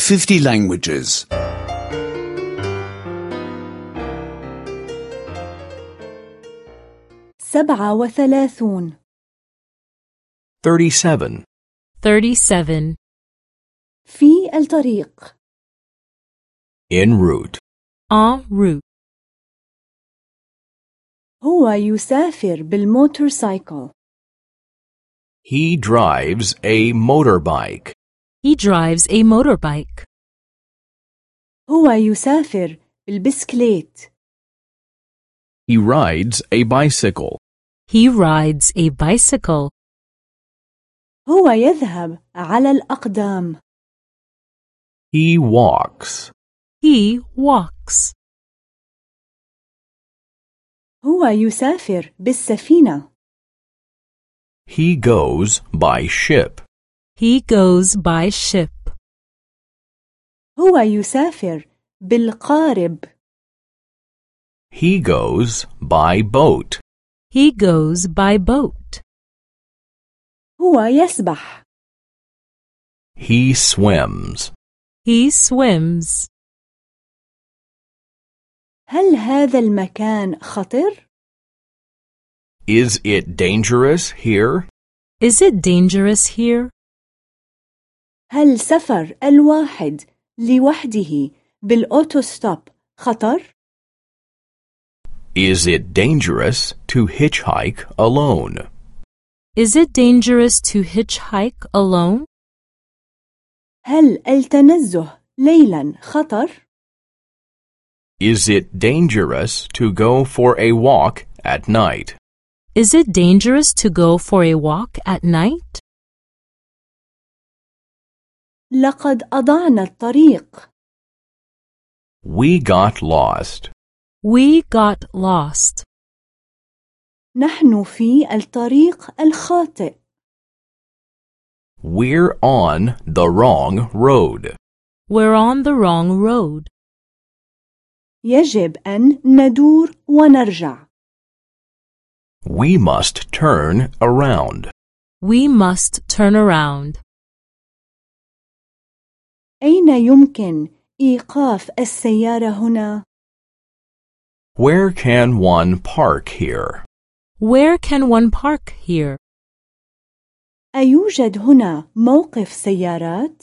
50 languages. 37 37. 37. في الطريق En route. En route. هو يسافر بالموتورسايكل. He drives a motorbike. He drives a motorbike. هو يسافر بالبسكليت. He rides a bicycle. He rides a bicycle. هو يذهب على الأقدام. He walks. He walks. هو يسافر بالسفينة. He goes by ship. He goes by ship. هو يسافر بالقارب. He goes by boat. He goes by boat. هو يسبح. He swims. He swims. هل هذا المكان خطر؟ Is it dangerous here? Is it dangerous here? هل سفر الواحد لوحده بالأوتوستوب خطر؟ Is it dangerous to hitchhike alone? Is it dangerous to hitchhike alone? هل التنزه ليلا خطر؟ Is it dangerous to go for a walk at night? Is it dangerous to go for a walk at night? لقد أضعنا الطريق. We got lost. We got lost. نحن في الطريق الخاطئ. We're on the wrong road. We're on the wrong road. يجب أن ندور ونرجع. We must turn around. We must turn around. أين يمكن إيقاف السيارة هنا؟ Where can one park here? Where can one park here? أيوجد هنا موقف سيارات؟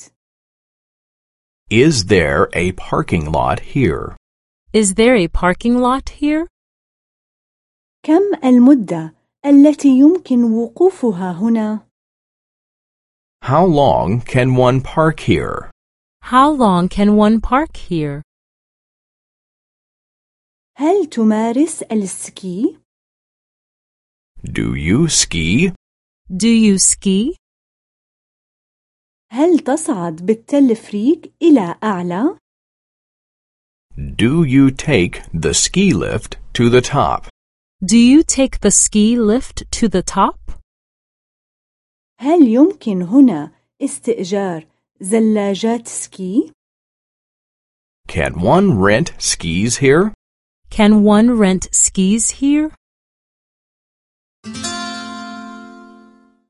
Is there a parking lot here? Is there a parking lot here? كم المدة التي يمكن وقوفها هنا؟ How long can one park here? How long can one park here? هل تمارس السكي؟ Do you ski? Do you ski? هل تصعد بالتلفريك إلى أعلى؟ Do you take the ski lift to the top? Do you take the ski lift to the top? هل يمكن هنا استئجار زلاجات سكي؟ Can one rent skis here? Can one rent skis here?